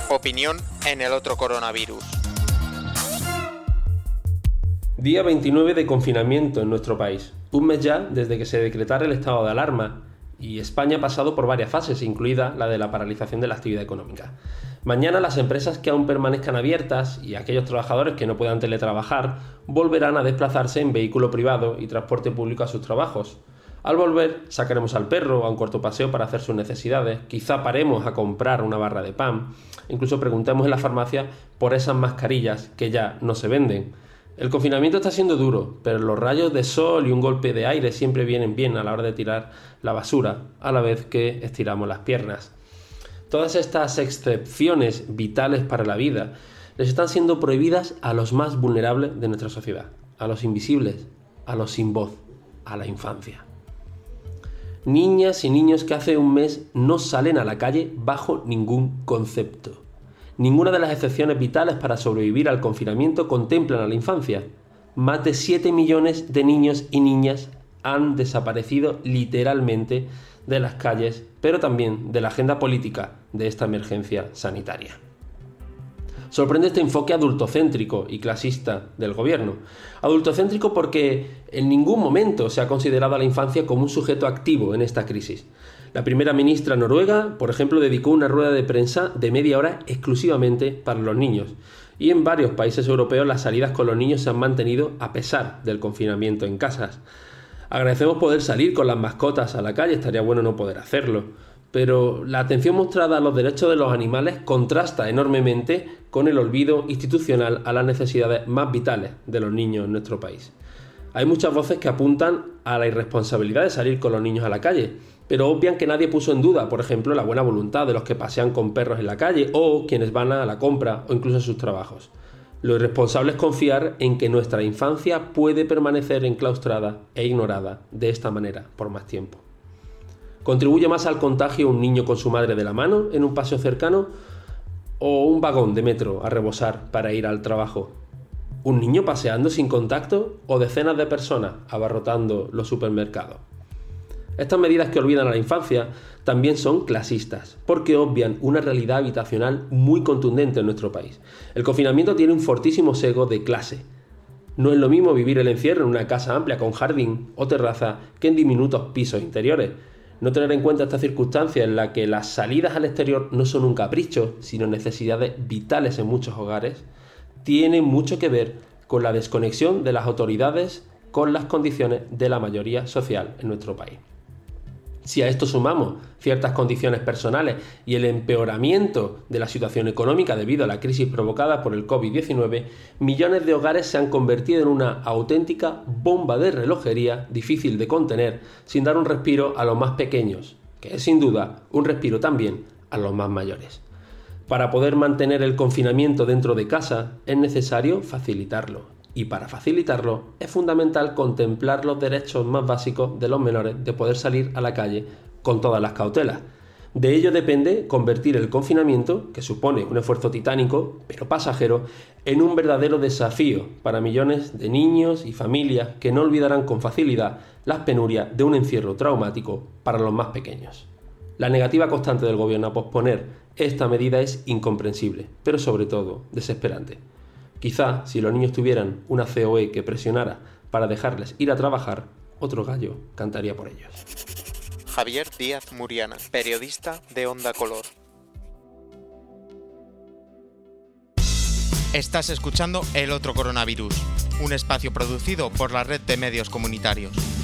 Opinión en el otro coronavirus. Día 29 de confinamiento en nuestro país. Un mes ya desde que se decretara el estado de alarma y España ha pasado por varias fases, incluida la de la paralización de la actividad económica. Mañana las empresas que aún permanezcan abiertas y aquellos trabajadores que no puedan teletrabajar volverán a desplazarse en vehículo privado y transporte público a sus trabajos. Al volver, sacaremos al perro a un corto paseo para hacer sus necesidades, quizá paremos a comprar una barra de pan, incluso preguntemos en la farmacia por esas mascarillas que ya no se venden. El confinamiento está siendo duro, pero los rayos de sol y un golpe de aire siempre vienen bien a la hora de tirar la basura, a la vez que estiramos las piernas. Todas estas excepciones vitales para la vida les están siendo prohibidas a los más vulnerables de nuestra sociedad, a los invisibles, a los sin voz, a la infancia. Niñas y niños que hace un mes no salen a la calle bajo ningún concepto. Ninguna de las excepciones vitales para sobrevivir al confinamiento contemplan a la infancia. Más de 7 millones de niños y niñas han desaparecido literalmente de las calles, pero también de la agenda política de esta emergencia sanitaria. Sorprende este enfoque adultocéntrico y clasista del gobierno. Adultocéntrico porque en ningún momento se ha considerado a la infancia como un sujeto activo en esta crisis. La primera ministra noruega, por ejemplo, dedicó una rueda de prensa de media hora exclusivamente para los niños. Y en varios países europeos las salidas con los niños se han mantenido a pesar del confinamiento en casas. Agradecemos poder salir con las mascotas a la calle, estaría bueno no poder hacerlo. Pero la atención mostrada a los derechos de los animales contrasta enormemente con el olvido institucional a las necesidades más vitales de los niños en nuestro país. Hay muchas voces que apuntan a la irresponsabilidad de salir con los niños a la calle, pero obvian que nadie puso en duda, por ejemplo, la buena voluntad de los que pasean con perros en la calle o quienes van a la compra o incluso a sus trabajos. Lo irresponsable es confiar en que nuestra infancia puede permanecer enclaustrada e ignorada de esta manera por más tiempo. ¿Contribuye más al contagio un niño con su madre de la mano en un paseo cercano o un vagón de metro a rebosar para ir al trabajo? ¿Un niño paseando sin contacto o decenas de personas abarrotando los supermercados? Estas medidas que olvidan a la infancia también son clasistas, porque obvian una realidad habitacional muy contundente en nuestro país. El confinamiento tiene un fortísimo sesgo de clase. No es lo mismo vivir el encierro en una casa amplia con jardín o terraza que en diminutos pisos interiores. No tener en cuenta esta circunstancia en la que las salidas al exterior no son un capricho, sino necesidades vitales en muchos hogares, tiene mucho que ver con la desconexión de las autoridades con las condiciones de la mayoría social en nuestro país. Si a esto sumamos ciertas condiciones personales y el empeoramiento de la situación económica debido a la crisis provocada por el COVID-19, millones de hogares se han convertido en una auténtica bomba de relojería difícil de contener sin dar un respiro a los más pequeños, que es sin duda un respiro también a los más mayores. Para poder mantener el confinamiento dentro de casa es necesario facilitarlo. Y para facilitarlo es fundamental contemplar los derechos más básicos de los menores de poder salir a la calle con todas las cautelas. De ello depende convertir el confinamiento, que supone un esfuerzo titánico, pero pasajero, en un verdadero desafío para millones de niños y familias que no olvidarán con facilidad las penurias de un encierro traumático para los más pequeños. La negativa constante del gobierno a posponer esta medida es incomprensible, pero sobre todo desesperante. Quizá, si los niños tuvieran una COE que presionara para dejarles ir a trabajar, otro gallo cantaría por ellos. Javier Díaz Muriana, periodista de Onda Color. Estás escuchando El Otro Coronavirus, un espacio producido por la Red de Medios Comunitarios.